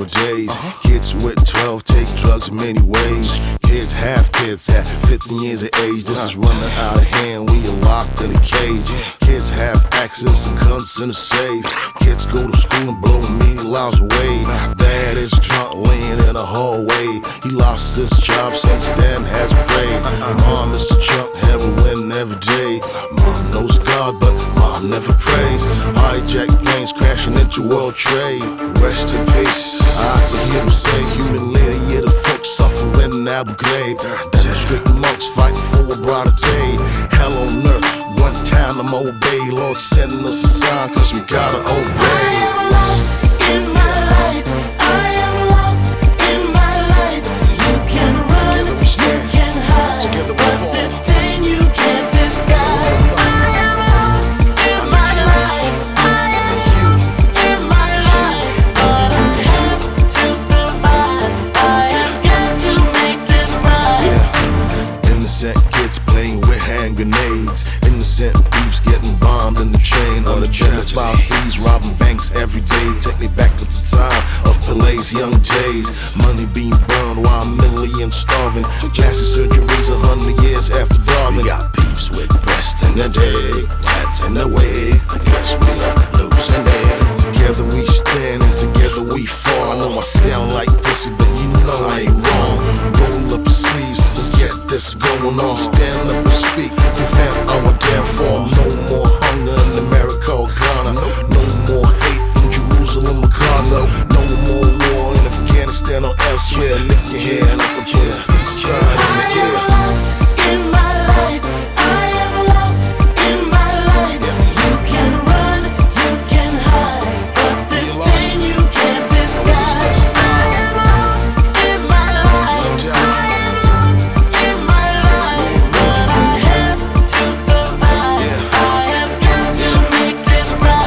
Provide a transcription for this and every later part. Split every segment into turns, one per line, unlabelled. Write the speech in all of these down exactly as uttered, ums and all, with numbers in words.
nowadays. Uh-huh. Kids with twelve take drugs in many ways. Kids have kids at fifteen years of age. This is running out of hand, we are locked in a cage. Kids have access and guns in a safe. Kids go to school and blow a million miles away. Dad is drunk laying in a hallway. He lost his job since then has prayed. Mom is a drunk, heroin every day. Mom knows God, but mom never prays. Hijack planes crashing into World Trade. Rest in peace. I can hear them say, humiliated, yeah, the folks suffering in Abu Ghraib. Then strict monks fighting for a brighter day. Hell on earth, one time I'm obey. Lord sending us a sign, cause we gotta obey.
I am lost in my life. I am lost in my life. You can run, you can hide, but this pain you can't disguise. I am lost in my life. I am lost in my life, but I have to survive. I have got to make this right.
Yeah, innocent kids playing with hand grenades. Innocent thieves getting bombed in the train. Unidentified thieves robbing banks every day. Take me back to the time of Pele's young days. Money being burned while millions starving. Plastic surgeries a hundred years after Darwin. We got peeps with breasts in the day, cats in the way. I guess we are losing it. Together we stand and together we fall. I know I sound like pussy, but you know I ain't wrong. Roll up your sleeves, let's get this going on. Stand up and speak, prevent our downfall. No more hunger in America or Ghana. No more hate in Jerusalem or Gaza. No more war in Afghanistan or elsewhere. Lift your hand up and put a peace sign in the air.
I am lost in my life. I am lost in my life. You can run, you can hide, but this pain you can't disguise. I am lost in my life. I am lost in my life, but I have to survive. I have got to make this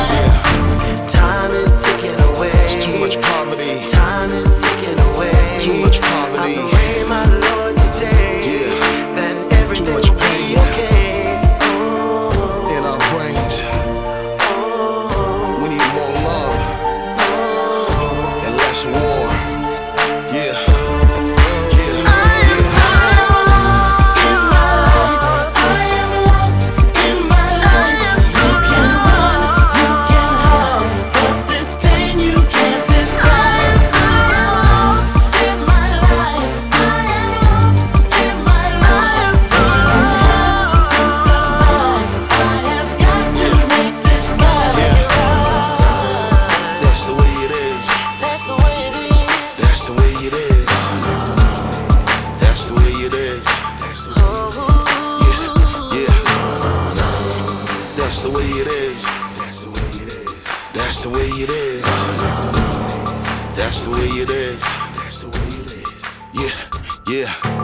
right. Time is ticking away.
Too much poverty.
Time is ticking away.
Too much poverty.
I pray, my Lord, today
Yeah.
that everything
Too much
will
pain.
be okay. Oh,
In our brains,
oh,
we need more love and less war. Yeah. Yeah.
I am so lost in my life. I am lost in my life. You can run, you can hide, but this pain you can't disguise. I am lost in my life. I am lost in my life. So I have to survive. I have got to make this right.
That's the way it is.
That's the way it is.
That's the way it is. That's the way it is. Yeah, yeah. That's the way it is. That's the way it is. That's the way it is. That's the way it is. That's the way it is. Yeah, yeah.